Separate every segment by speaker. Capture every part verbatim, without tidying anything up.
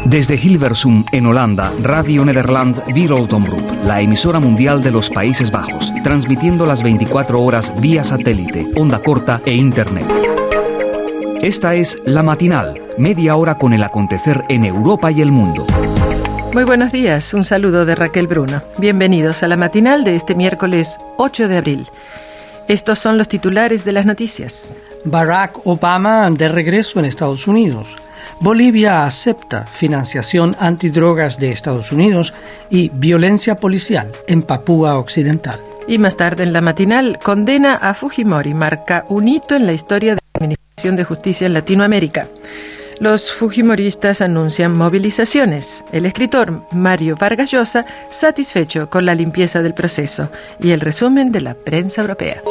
Speaker 1: Desde Hilversum, en Holanda, Radio Nederland Wereldomroep, la emisora mundial de los Países Bajos, transmitiendo las veinticuatro horas vía satélite, onda corta e internet. Esta es La Matinal, media hora con el acontecer en Europa y el mundo.
Speaker 2: Muy buenos días, un saludo de Raquel Bruno. Bienvenidos a La Matinal de este miércoles ocho de abril. Estos son los titulares de las noticias.
Speaker 3: Barack Obama de regreso en Estados Unidos. Bolivia acepta financiación antidrogas de Estados Unidos y violencia policial en Papúa Occidental.
Speaker 2: Y más tarde en La Matinal, condena a Fujimori, marca un hito en la historia de la Administración de Justicia en Latinoamérica. Los fujimoristas anuncian movilizaciones. El escritor Mario Vargas Llosa satisfecho con la limpieza del proceso. Y el resumen de la prensa europea.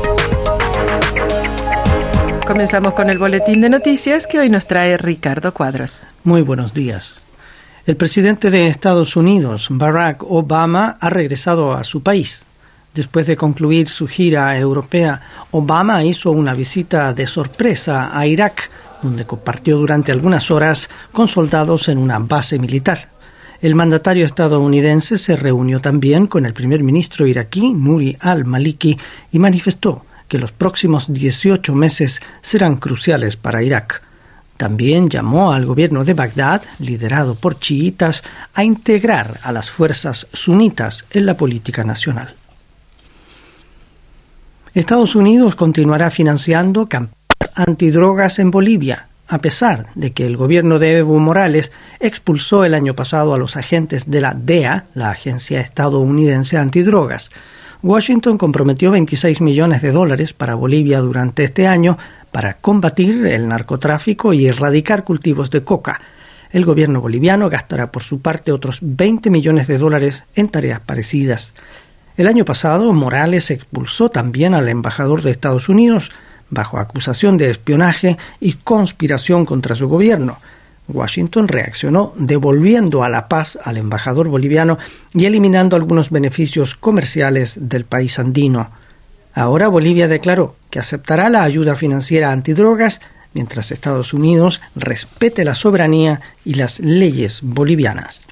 Speaker 2: Comenzamos con el boletín de noticias que hoy nos trae Ricardo Cuadros.
Speaker 3: Muy buenos días. El presidente de Estados Unidos, Barack Obama, ha regresado a su país. Después de concluir su gira europea, Obama hizo una visita de sorpresa a Irak, donde compartió durante algunas horas con soldados en una base militar. El mandatario estadounidense se reunió también con el primer ministro iraquí, Nouri al-Maliki, y manifestó que los próximos dieciocho meses serán cruciales para Irak. También llamó al gobierno de Bagdad, liderado por chiitas, a integrar a las fuerzas sunitas en la política nacional. Estados Unidos continuará financiando campañas antidrogas en Bolivia, a pesar de que el gobierno de Evo Morales expulsó el año pasado a los agentes de la D E A, la Agencia Estadounidense Antidrogas. Washington comprometió veintiséis millones de dólares para Bolivia durante este año para combatir el narcotráfico y erradicar cultivos de coca. El gobierno boliviano gastará por su parte otros veinte millones de dólares en tareas parecidas. El año pasado, Morales expulsó también al embajador de Estados Unidos bajo acusación de espionaje y conspiración contra su gobierno. Washington reaccionó devolviendo a la paz al embajador boliviano y eliminando algunos beneficios comerciales del país andino. Ahora Bolivia declaró que aceptará la ayuda financiera antidrogas mientras Estados Unidos respete la soberanía y las leyes bolivianas.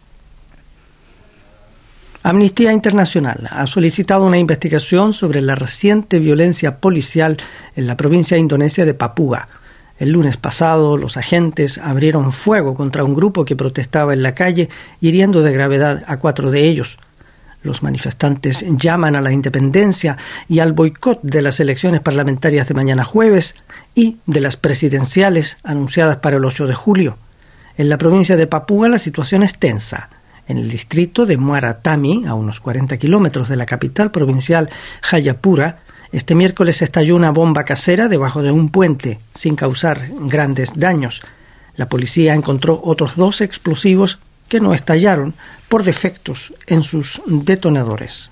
Speaker 3: Amnistía Internacional ha solicitado una investigación sobre la reciente violencia policial en la provincia indonesia de Papúa. El lunes pasado, los agentes abrieron fuego contra un grupo que protestaba en la calle, hiriendo de gravedad a cuatro de ellos. Los manifestantes llaman a la independencia y al boicot de las elecciones parlamentarias de mañana jueves y de las presidenciales anunciadas para el ocho de julio. En la provincia de Papúa la situación es tensa. En el distrito de Muara Tami, a unos cuarenta kilómetros de la capital provincial Jayapura, este miércoles estalló una bomba casera debajo de un puente, sin causar grandes daños. La policía encontró otros dos explosivos que no estallaron por defectos en sus detonadores.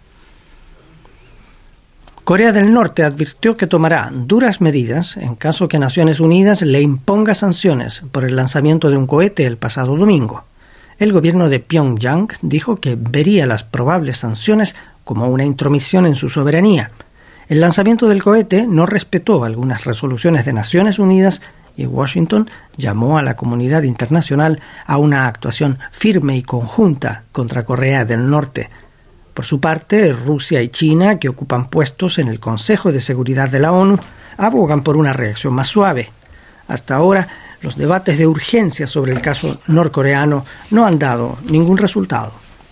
Speaker 3: Corea del Norte advirtió que tomará duras medidas en caso que Naciones Unidas le imponga sanciones por el lanzamiento de un cohete el pasado domingo. El gobierno de Pyongyang dijo que vería las probables sanciones como una intromisión en su soberanía. El lanzamiento del cohete no respetó algunas resoluciones de Naciones Unidas y Washington llamó a la comunidad internacional a una actuación firme y conjunta contra Corea del Norte. Por su parte, Rusia y China, que ocupan puestos en el Consejo de Seguridad de la ONU, abogan por una reacción más suave. Hasta ahora, los debates de urgencia sobre el caso norcoreano no han dado ningún resultado.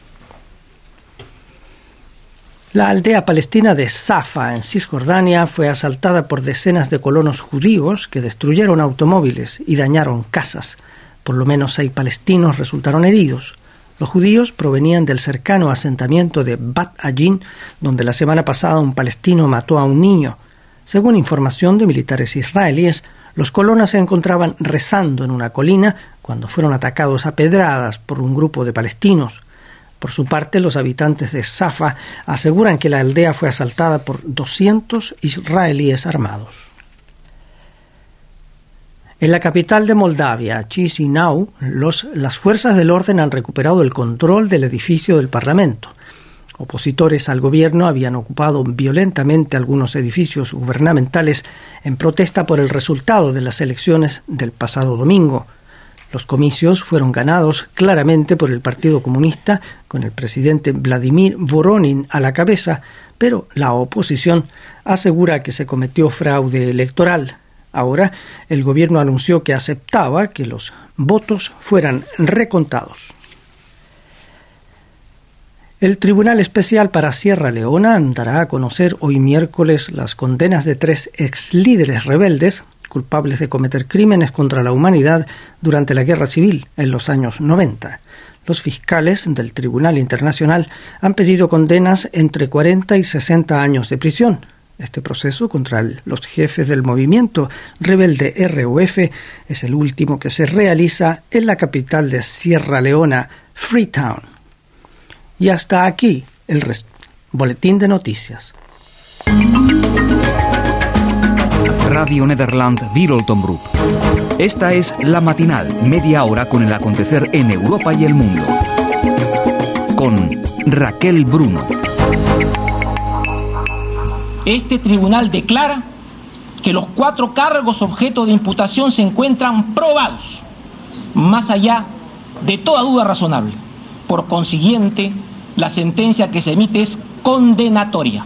Speaker 3: La aldea palestina de Safa, en Cisjordania, fue asaltada por decenas de colonos judíos que destruyeron automóviles y dañaron casas. Por lo menos seis palestinos resultaron heridos. Los judíos provenían del cercano asentamiento de Bat Ajin, donde la semana pasada un palestino mató a un niño. Según información de militares israelíes, los colonos se encontraban rezando en una colina cuando fueron atacados a pedradas por un grupo de palestinos. Por su parte, los habitantes de Safa aseguran que la aldea fue asaltada por doscientos israelíes armados. En la capital de Moldavia, Chisinau, los, las fuerzas del orden han recuperado el control del edificio del Parlamento. Opositores al gobierno habían ocupado violentamente algunos edificios gubernamentales en protesta por el resultado de las elecciones del pasado domingo. Los comicios fueron ganados claramente por el Partido Comunista, con el presidente Vladimir Voronin a la cabeza, pero la oposición asegura que se cometió fraude electoral. Ahora, el gobierno anunció que aceptaba que los votos fueran recontados. El Tribunal Especial para Sierra Leona dará a conocer hoy miércoles las condenas de tres exlíderes rebeldes culpables de cometer crímenes contra la humanidad durante la Guerra Civil en los años noventa. Los fiscales del Tribunal Internacional han pedido condenas entre cuarenta y sesenta años de prisión. Este proceso contra el, los jefes del movimiento rebelde R U F es el último que se realiza en la capital de Sierra Leona, Freetown. Y hasta aquí el res- boletín de noticias.
Speaker 1: Radio Nederland Wereldomroep. Esta es La Matinal, media hora con el acontecer en Europa y el mundo. Con Raquel Bruno.
Speaker 4: Este tribunal declara que los cuatro cargos objeto de imputación se encuentran probados, más allá de toda duda razonable. Por consiguiente, la sentencia que se emite es condenatoria.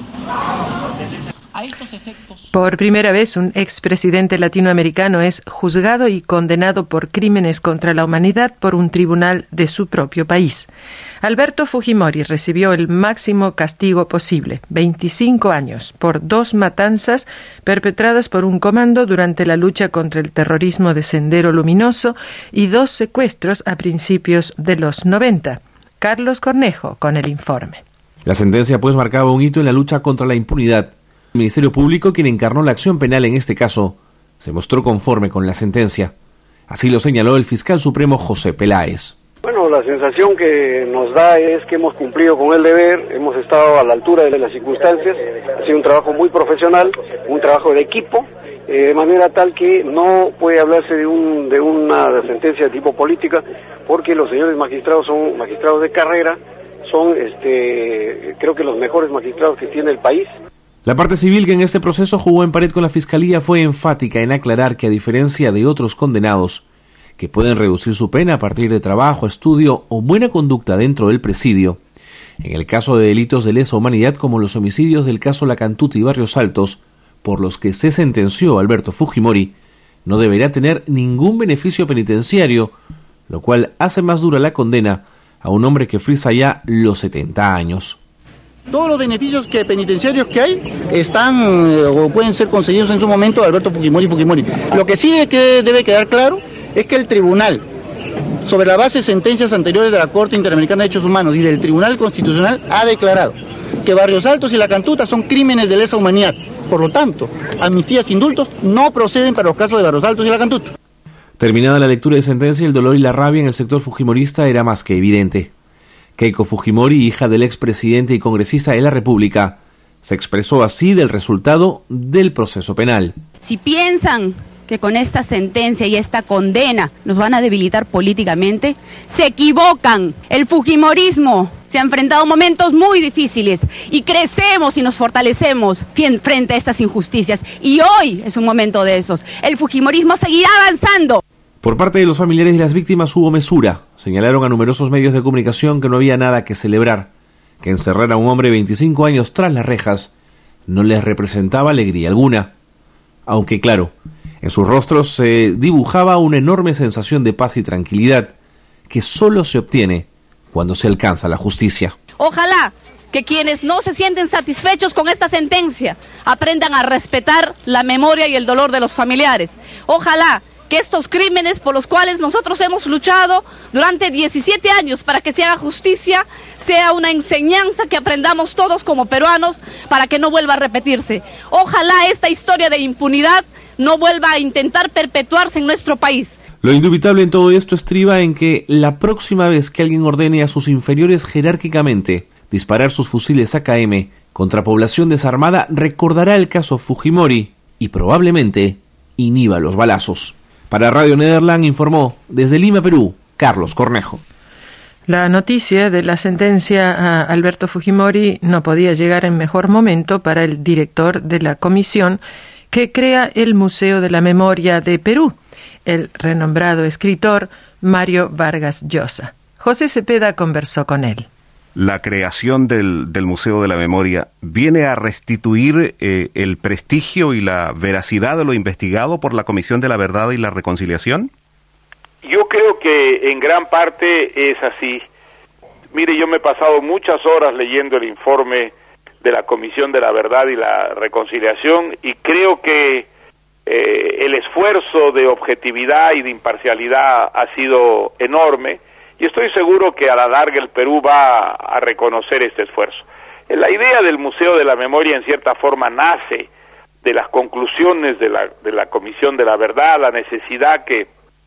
Speaker 4: A estos efectos...
Speaker 2: Por primera vez, un expresidente latinoamericano es juzgado y condenado por crímenes contra la humanidad por un tribunal de su propio país. Alberto Fujimori recibió el máximo castigo posible, veinticinco años, por dos matanzas perpetradas por un comando durante la lucha contra el terrorismo de Sendero Luminoso y dos secuestros a principios de los noventa. Carlos Cornejo con el informe.
Speaker 5: La sentencia pues marcaba un hito en la lucha contra la impunidad. El Ministerio Público, quien encarnó la acción penal en este caso, se mostró conforme con la sentencia. Así lo señaló el fiscal supremo José Peláez.
Speaker 6: Bueno, la sensación que nos da es que hemos cumplido con el deber, hemos estado a la altura de las circunstancias, ha sido un trabajo muy profesional, un trabajo de equipo, eh, de manera tal que no puede hablarse de, un, de una sentencia de tipo política, porque los señores magistrados son magistrados de carrera, son este, creo que los mejores magistrados que tiene el país.
Speaker 5: La parte civil que en este proceso jugó en pared con la Fiscalía fue enfática en aclarar que a diferencia de otros condenados, que pueden reducir su pena a partir de trabajo, estudio o buena conducta dentro del presidio, en el caso de delitos de lesa humanidad como los homicidios del caso Lacantuta y Barrios Altos, por los que se sentenció a Alberto Fujimori, no deberá tener ningún beneficio penitenciario, lo cual hace más dura la condena a un hombre que frisa ya los setenta años.
Speaker 7: Todos los beneficios que penitenciarios que hay están eh, o pueden ser conseguidos en su momento de Alberto Fujimori Fujimori. Lo que sí que debe quedar claro es que el tribunal, sobre la base de sentencias anteriores de la Corte Interamericana de Derechos Humanos y del Tribunal Constitucional, ha declarado que Barrios Altos y Lacantuta son crímenes de lesa humanidad. Por lo tanto, amnistías e indultos no proceden para los casos de Barrios Altos y Lacantuta.
Speaker 5: Terminada la lectura de sentencia, el dolor y la rabia en el sector fujimorista era más que evidente. Keiko Fujimori, hija del expresidente y congresista de la República, se expresó así del resultado del proceso penal.
Speaker 8: Si piensan que con esta sentencia y esta condena nos van a debilitar políticamente, se equivocan. El fujimorismo se ha enfrentado a momentos muy difíciles y crecemos y nos fortalecemos frente a estas injusticias. Y hoy es un momento de esos. El fujimorismo seguirá avanzando.
Speaker 5: Por parte de los familiares de las víctimas hubo mesura. Señalaron a numerosos medios de comunicación que no había nada que celebrar, que encerrar a un hombre de veinticinco años tras las rejas no les representaba alegría alguna. Aunque claro, en sus rostros se dibujaba una enorme sensación de paz y tranquilidad que solo se obtiene cuando se alcanza la justicia.
Speaker 8: Ojalá que quienes no se sienten satisfechos con esta sentencia aprendan a respetar la memoria y el dolor de los familiares. Ojalá que estos crímenes por los cuales nosotros hemos luchado durante diecisiete años para que se haga justicia, sea una enseñanza que aprendamos todos como peruanos para que no vuelva a repetirse. Ojalá esta historia de impunidad no vuelva a intentar perpetuarse en nuestro país.
Speaker 5: Lo indubitable en todo esto estriba en que la próxima vez que alguien ordene a sus inferiores jerárquicamente disparar sus fusiles A K M contra población desarmada, recordará el caso Fujimori y probablemente inhiba los balazos. Para Radio Nederland informó desde Lima, Perú, Carlos Cornejo.
Speaker 2: La noticia de la sentencia a Alberto Fujimori no podía llegar en mejor momento para el director de la comisión que crea el Museo de la Memoria de Perú. el renombrado escritor Mario Vargas Llosa. José Cepeda conversó con él.
Speaker 9: La creación del, del Museo de la Memoria viene a restituir eh, el prestigio y la veracidad de lo investigado por la Comisión de la Verdad y la Reconciliación.
Speaker 10: Yo creo que en gran parte es así. Mire, yo me he pasado muchas horas leyendo el informe de la Comisión de la Verdad y la Reconciliación y creo que eh, el esfuerzo de objetividad y de imparcialidad ha sido enorme. Y estoy seguro que a la larga el Perú va a reconocer este esfuerzo. La idea del Museo de la Memoria en cierta forma nace de las conclusiones de la, de la Comisión de la Verdad, la necesidad que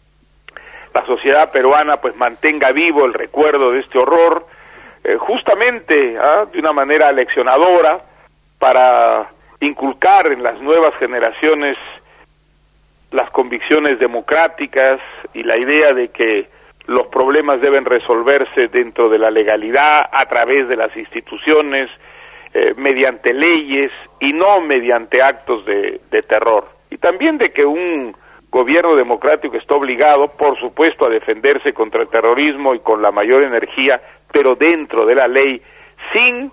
Speaker 10: la sociedad peruana pues mantenga vivo el recuerdo de este horror, eh, justamente ¿ah? de una manera leccionadora para inculcar en las nuevas generaciones las convicciones democráticas y la idea de que los problemas deben resolverse dentro de la legalidad, a través de las instituciones, eh, mediante leyes y no mediante actos de, de terror. Y también de que un gobierno democrático está obligado, por supuesto, a defenderse contra el terrorismo y con la mayor energía, pero dentro de la ley, sin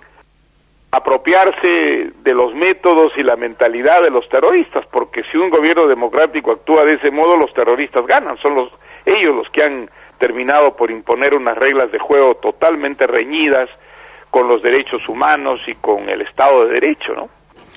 Speaker 10: apropiarse de los métodos y la mentalidad de los terroristas, porque si un gobierno democrático actúa de ese modo, los terroristas ganan, son los ellos los que han terminado por imponer unas reglas de juego totalmente reñidas con los derechos humanos y con el Estado de Derecho, ¿no?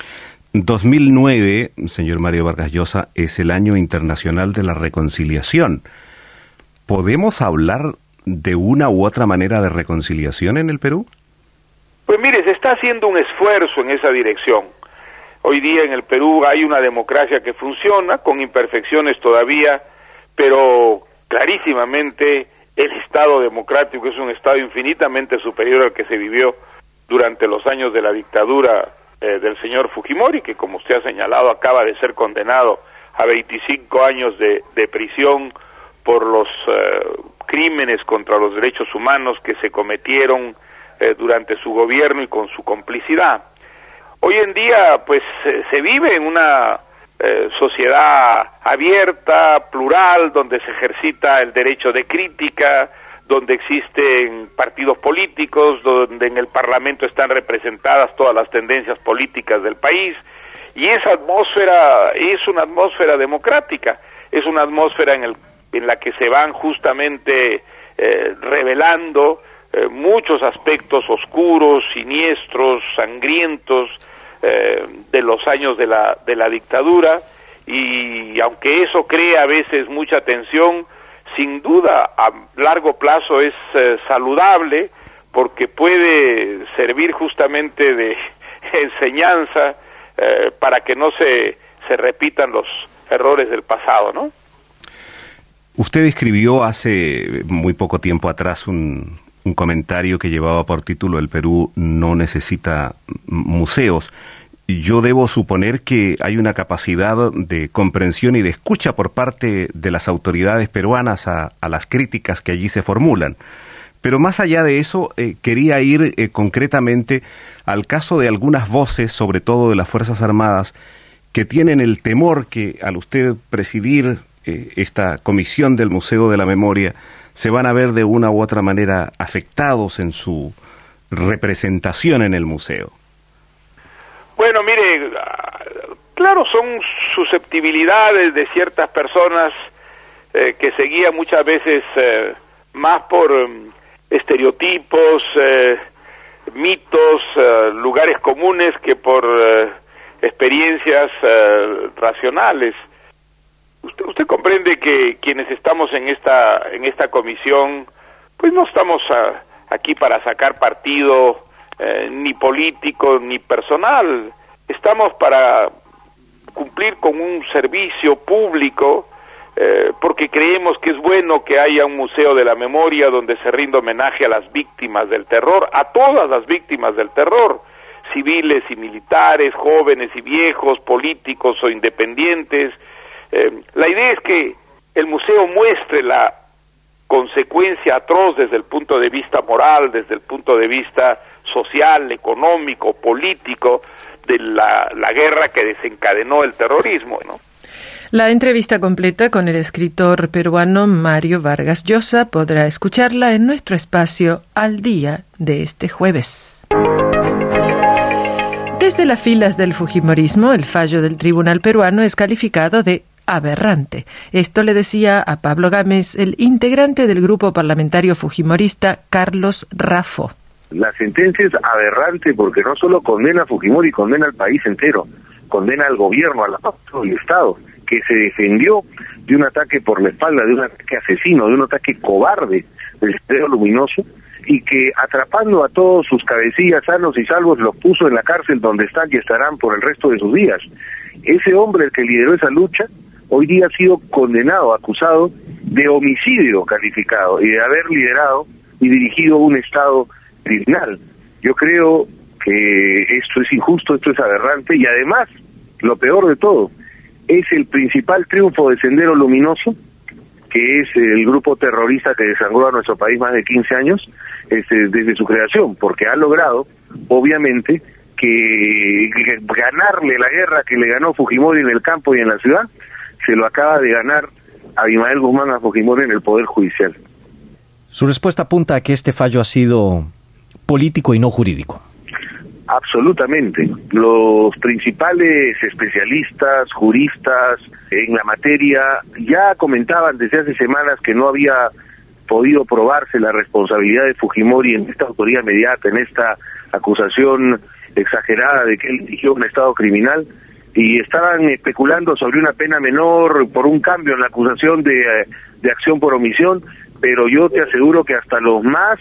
Speaker 9: dos mil nueve, señor Mario Vargas Llosa, es el año internacional de la reconciliación. ¿Podemos hablar de una u otra manera de reconciliación en el Perú?
Speaker 10: Pues mire, se está haciendo un esfuerzo en esa dirección. Hoy día en el Perú hay una democracia que funciona, con imperfecciones todavía, pero clarísimamente el Estado democrático es un Estado infinitamente superior al que se vivió durante los años de la dictadura eh, del señor Fujimori, que como usted ha señalado acaba de ser condenado a veinticinco años de, de prisión por los eh, crímenes contra los derechos humanos que se cometieron eh, durante su gobierno y con su complicidad. Hoy en día pues eh, se vive en una Eh, sociedad abierta, plural, donde se ejercita el derecho de crítica, donde existen partidos políticos, donde en el Parlamento están representadas todas las tendencias políticas del país, y esa atmósfera es una atmósfera democrática, es una atmósfera en, el, en la que se van justamente eh, revelando eh, muchos aspectos oscuros, siniestros, sangrientos, Eh, de los años de la de la dictadura, y aunque eso crea a veces mucha tensión, sin duda a largo plazo es eh, saludable, porque puede servir justamente de enseñanza eh, para que no se se repitan los errores del pasado, ¿no?
Speaker 9: Usted escribió hace muy poco tiempo atrás un un comentario que llevaba por título "El Perú no necesita museos". Yo debo suponer que hay una capacidad de comprensión y de escucha por parte de las autoridades peruanas a, a las críticas que allí se formulan. Pero más allá de eso, eh, quería ir eh, concretamente al caso de algunas voces, sobre todo de las Fuerzas Armadas, que tienen el temor que al usted presidir eh, esta comisión del Museo de la Memoria, se van a ver de una u otra manera afectados en su representación en el museo.
Speaker 10: Bueno, mire, claro, son susceptibilidades de ciertas personas eh, que se guían muchas veces eh, más por eh, estereotipos, eh, mitos, eh, lugares comunes que por eh, experiencias eh, racionales. Usted, usted comprende que quienes estamos en esta en esta comisión, pues no estamos a, aquí para sacar partido eh, ni político ni personal. Estamos para cumplir con un servicio público, eh, porque creemos que es bueno que haya un museo de la memoria donde se rinda homenaje a las víctimas del terror, a todas las víctimas del terror, civiles y militares, jóvenes y viejos, políticos o independientes. Eh, la idea es que el museo muestre la consecuencia atroz desde el punto de vista moral, desde el punto de vista social, económico, político, de la, la guerra que desencadenó el terrorismo, ¿no?
Speaker 2: La entrevista completa con el escritor peruano Mario Vargas Llosa podrá escucharla en nuestro espacio Al Día de este jueves. Desde las filas del fujimorismo, el fallo del tribunal peruano es calificado de aberrante. Esto le decía a Pablo Gámez, el integrante del grupo parlamentario fujimorista Carlos Raffo.
Speaker 11: La sentencia es aberrante porque no solo condena a Fujimori, condena al país entero, condena al gobierno, al Estado, que se defendió de un ataque por la espalda, de un ataque asesino, de un ataque cobarde del Sendero Luminoso, y que atrapando a todos sus cabecillas sanos y salvos los puso en la cárcel donde están y estarán por el resto de sus días. Ese hombre, el que lideró esa lucha, hoy día ha sido condenado, acusado de homicidio calificado y de haber liderado y dirigido un Estado criminal. Yo creo que esto es injusto, esto es aberrante, y además, lo peor de todo, es el principal triunfo de Sendero Luminoso, que es el grupo terrorista que desangró a nuestro país más de quince años, este, desde su creación, porque ha logrado, obviamente, que, que ganarle la guerra que le ganó Fujimori en el campo y en la ciudad, se lo acaba de ganar Abimael Guzmán a Fujimori en el Poder Judicial.
Speaker 12: Su respuesta apunta a que este fallo ha sido político y no jurídico.
Speaker 11: Absolutamente. Los principales especialistas, juristas en la materia ya comentaban desde hace semanas que no había podido probarse la responsabilidad de Fujimori en esta autoría inmediata, en esta acusación exagerada de que él dirigió un Estado criminal, y estaban especulando sobre una pena menor por un cambio en la acusación de, de acción por omisión, pero yo te aseguro que hasta los más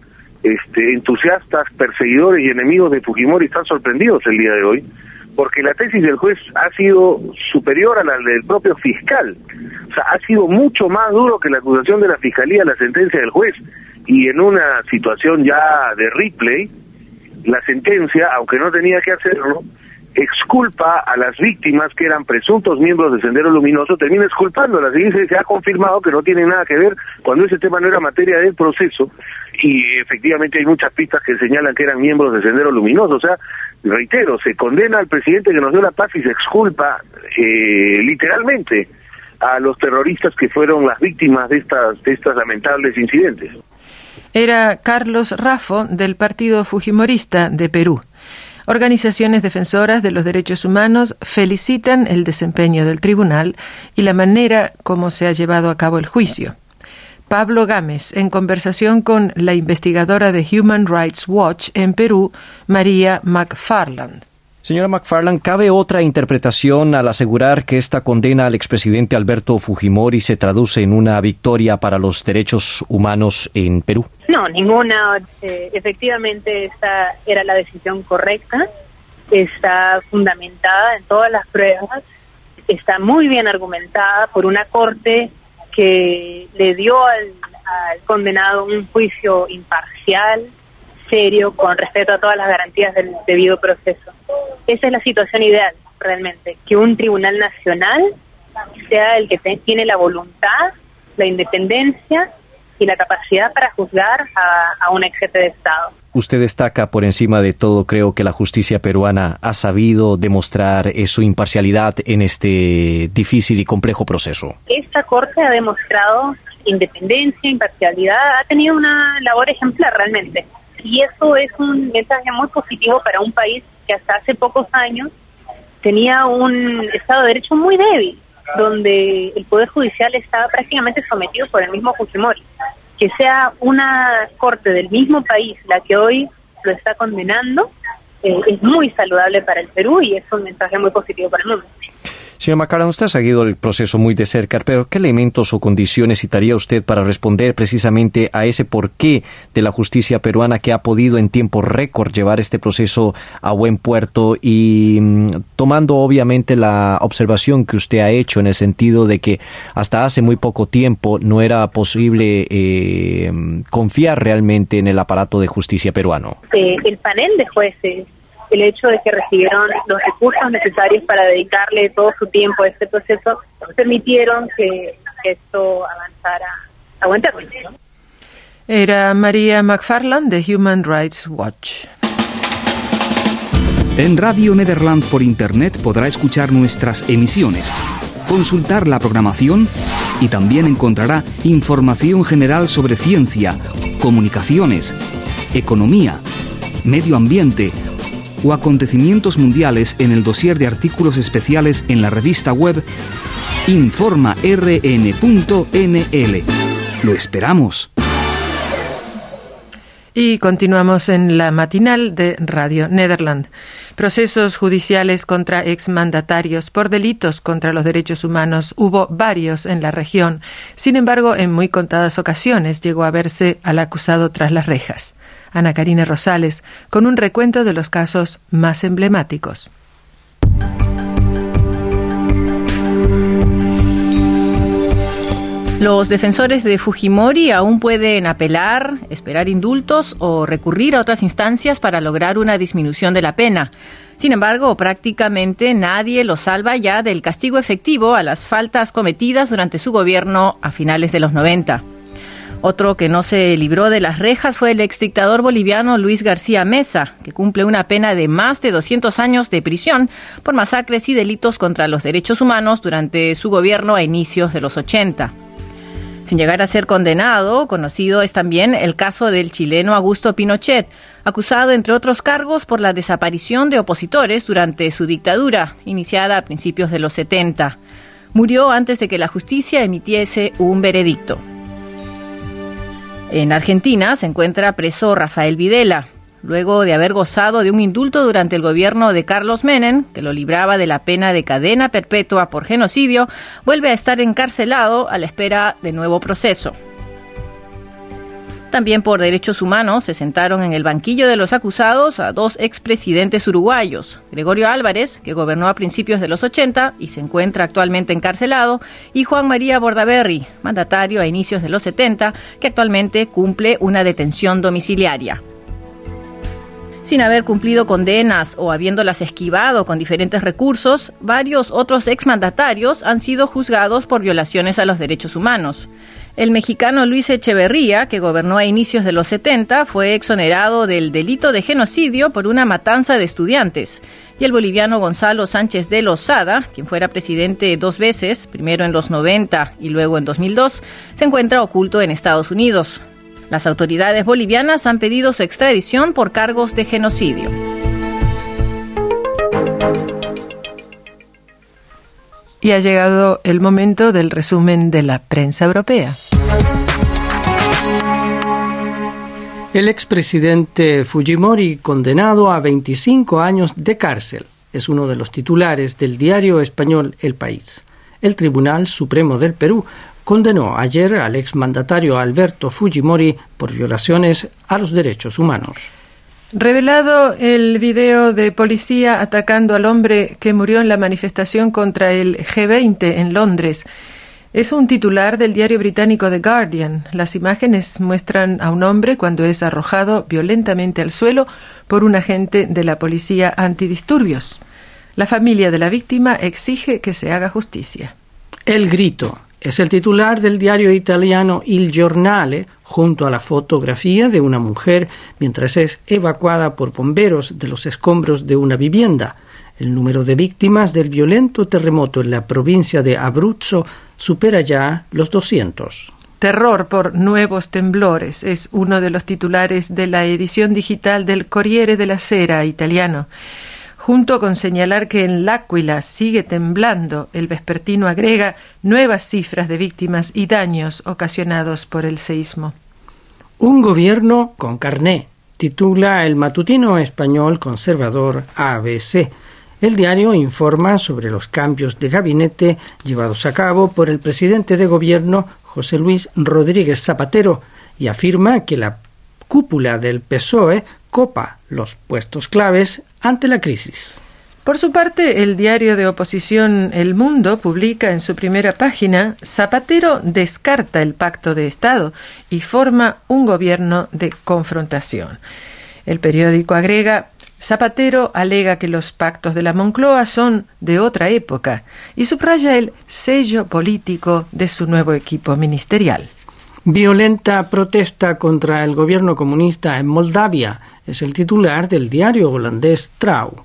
Speaker 11: Este, entusiastas, perseguidores y enemigos de Fujimori están sorprendidos el día de hoy, porque la tesis del juez ha sido superior a la del propio fiscal. O sea, ha sido mucho más duro que la acusación de la fiscalía, la sentencia del juez, y en una situación ya de replay, la sentencia, aunque no tenía que hacerlo, exculpa a las víctimas que eran presuntos miembros de Sendero Luminoso, termina exculpándolas y dice que se ha confirmado que no tienen nada que ver cuando ese tema no era materia del proceso, y efectivamente hay muchas pistas que señalan que eran miembros de Sendero Luminoso. O sea, reitero, se condena al presidente que nos dio la paz y se exculpa eh, literalmente a los terroristas que fueron las víctimas de estas, de estas lamentables incidentes.
Speaker 2: Era Carlos Raffo del Partido Fujimorista de Perú. Organizaciones defensoras de los derechos humanos felicitan el desempeño del tribunal y la manera como se ha llevado a cabo el juicio. Pablo Gámez, en conversación con la investigadora de Human Rights Watch en Perú, María McFarland.
Speaker 12: Señora McFarland, ¿cabe otra interpretación al asegurar que esta condena al expresidente Alberto Fujimori se traduce en una victoria para los derechos humanos en Perú?
Speaker 13: No, ninguna. Eh, efectivamente, esta era la decisión correcta, está fundamentada en todas las pruebas, está muy bien argumentada por una corte que le dio al, al condenado un juicio imparcial, serio, con respeto a todas las garantías del debido proceso. Esa es la situación ideal, realmente, que un tribunal nacional sea el que te, tiene la voluntad, la independencia y la capacidad para juzgar a, a un ex jefe de Estado.
Speaker 12: Usted destaca por encima de todo, creo que la justicia peruana ha sabido demostrar eh, su imparcialidad en este difícil y complejo proceso.
Speaker 13: Esta corte ha demostrado independencia, imparcialidad, ha tenido una labor ejemplar realmente. Y eso es un mensaje muy positivo para un país que hasta hace pocos años tenía un Estado de Derecho muy débil, donde el Poder Judicial estaba prácticamente sometido por el mismo Fujimori. Que sea una corte del mismo país la que hoy lo está condenando, eh, es muy saludable para el Perú y es un mensaje muy positivo para el mundo.
Speaker 12: Señora McFarland, usted ha seguido el proceso muy de cerca, pero ¿qué elementos o condiciones citaría usted para responder precisamente a ese porqué de la justicia peruana que ha podido en tiempo récord llevar este proceso a buen puerto y mm, tomando obviamente la observación que usted ha hecho en el sentido de que hasta hace muy poco tiempo no era posible eh, confiar realmente en el aparato de justicia peruano?
Speaker 13: Eh, el panel de jueces, el hecho de que recibieron los recursos necesarios para dedicarle todo su tiempo a este proceso, permitieron que, que esto avanzara a buen término, ¿no?
Speaker 2: Era María McFarland de Human Rights Watch.
Speaker 1: En Radio Nederland por Internet podrá escuchar nuestras emisiones. consultar la programación y también encontrará información general sobre ciencia, comunicaciones, economía, medio ambiente o acontecimientos mundiales en el dossier de artículos especiales en la revista web informa r n punto n l. ¡Lo esperamos!
Speaker 2: Y continuamos en la matinal de Radio Nederland. Procesos judiciales contra exmandatarios por delitos contra los derechos humanos hubo varios en la región. Sin embargo, en muy contadas ocasiones llegó a verse al acusado tras las rejas. Ana Karina Rosales, con un recuento de los casos más emblemáticos.
Speaker 14: Los defensores de Fujimori aún pueden apelar, esperar indultos o recurrir a otras instancias para lograr una disminución de la pena. Sin embargo, prácticamente nadie los salva ya del castigo efectivo a las faltas cometidas durante su gobierno a finales de los noventa. Otro que no se libró de las rejas fue el exdictador boliviano Luis García Meza, que cumple una pena de más de doscientos años de prisión por masacres y delitos contra los derechos humanos durante su gobierno a inicios de los ochenta. Sin llegar a ser condenado, conocido es también el caso del chileno Augusto Pinochet, acusado entre otros cargos por la desaparición de opositores durante su dictadura, iniciada a principios de los setenta. Murió antes de que la justicia emitiese un veredicto. En Argentina se encuentra preso Rafael Videla, luego de haber gozado de un indulto durante el gobierno de Carlos Menem, que lo libraba de la pena de cadena perpetua por genocidio, vuelve a estar encarcelado a la espera de nuevo proceso. También por derechos humanos se sentaron en el banquillo de los acusados a dos expresidentes uruguayos, Gregorio Álvarez, que gobernó a principios de los ochenta y se encuentra actualmente encarcelado, y Juan María Bordaberry, mandatario a inicios de los setenta, que actualmente cumple una detención domiciliaria. Sin haber cumplido condenas o habiéndolas esquivado con diferentes recursos, varios otros exmandatarios han sido juzgados por violaciones a los derechos humanos. El mexicano Luis Echeverría, que gobernó a inicios de los setenta, fue exonerado del delito de genocidio por una matanza de estudiantes. Y el boliviano Gonzalo Sánchez de Lozada, quien fuera presidente dos veces, primero en los noventa y luego en dos mil dos, se encuentra oculto en Estados Unidos. Las autoridades bolivianas han pedido su extradición por cargos de genocidio.
Speaker 2: Y ha llegado el momento del resumen de la prensa europea.
Speaker 3: El expresidente Fujimori condenado a veinticinco años de cárcel es uno de los titulares del diario español El País. El Tribunal Supremo del Perú condenó ayer al exmandatario Alberto Fujimori por violaciones a los derechos humanos.
Speaker 2: Revelado el video de policía atacando al hombre que murió en la manifestación contra el G veinte en Londres. Es un titular del diario británico The Guardian. Las imágenes muestran a un hombre cuando es arrojado violentamente al suelo por un agente de la policía antidisturbios. La familia de la víctima exige que se haga justicia.
Speaker 3: El grito es el titular del diario italiano Il Giornale, junto a la fotografía de una mujer mientras es evacuada por bomberos de los escombros de una vivienda. El número de víctimas del violento terremoto en la provincia de Abruzzo supera ya los doscientos.
Speaker 2: Terror por nuevos temblores es uno de los titulares de la edición digital del Corriere della Sera italiano. Junto con señalar que en L'Aquila sigue temblando, el vespertino agrega nuevas cifras de víctimas y daños ocasionados por el seísmo.
Speaker 3: Un gobierno con carné, titula el matutino español conservador A B C. El diario informa sobre los cambios de gabinete llevados a cabo por el presidente de gobierno, José Luis Rodríguez Zapatero, y afirma que la cúpula del P S O E copa los puestos claves ante la crisis.
Speaker 2: Por su parte, el diario de oposición El Mundo publica en su primera página: Zapatero descarta el pacto de Estado y forma un gobierno de confrontación. El periódico agrega: Zapatero alega que los pactos de la Moncloa son de otra época y subraya el sello político de su nuevo equipo ministerial.
Speaker 3: Violenta protesta contra el gobierno comunista en Moldavia es el titular del diario holandés Trouw.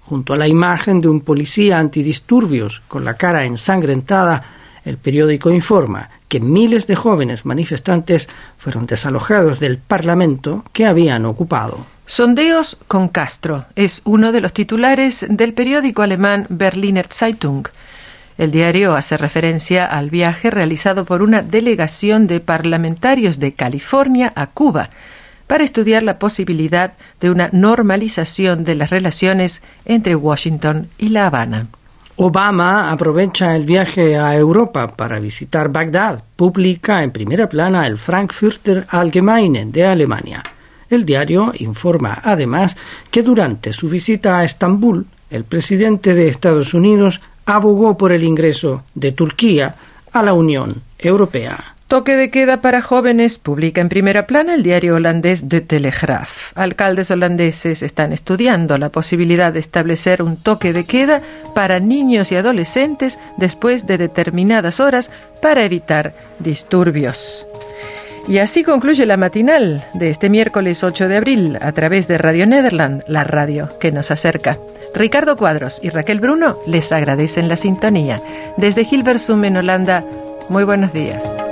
Speaker 3: junto a la imagen de un policía antidisturbios con la cara ensangrentada, el periódico informa que miles de jóvenes manifestantes fueron desalojados del Parlamento que habían ocupado.
Speaker 2: Sondeos con Castro es uno de los titulares del periódico alemán Berliner Zeitung. El diario hace referencia al viaje realizado por una delegación de parlamentarios de California a Cuba para estudiar la posibilidad de una normalización de las relaciones entre Washington y La Habana.
Speaker 3: Obama aprovecha el viaje a Europa para visitar Bagdad. Publica en primera plana el Frankfurter Allgemeine de Alemania. El diario informa además que durante su visita a Estambul, el presidente de Estados Unidos abogó por el ingreso de Turquía a la Unión Europea.
Speaker 2: Toque de queda para jóvenes, publica en primera plana el diario holandés De Telegraaf. Alcaldes holandeses están estudiando la posibilidad de establecer un toque de queda para niños y adolescentes después de determinadas horas para evitar disturbios. Y así concluye la matinal de este miércoles ocho de abril a través de Radio Nederland, la radio que nos acerca. Ricardo Cuadros y Raquel Bruno les agradecen la sintonía. Desde Hilversum en Holanda, muy buenos días.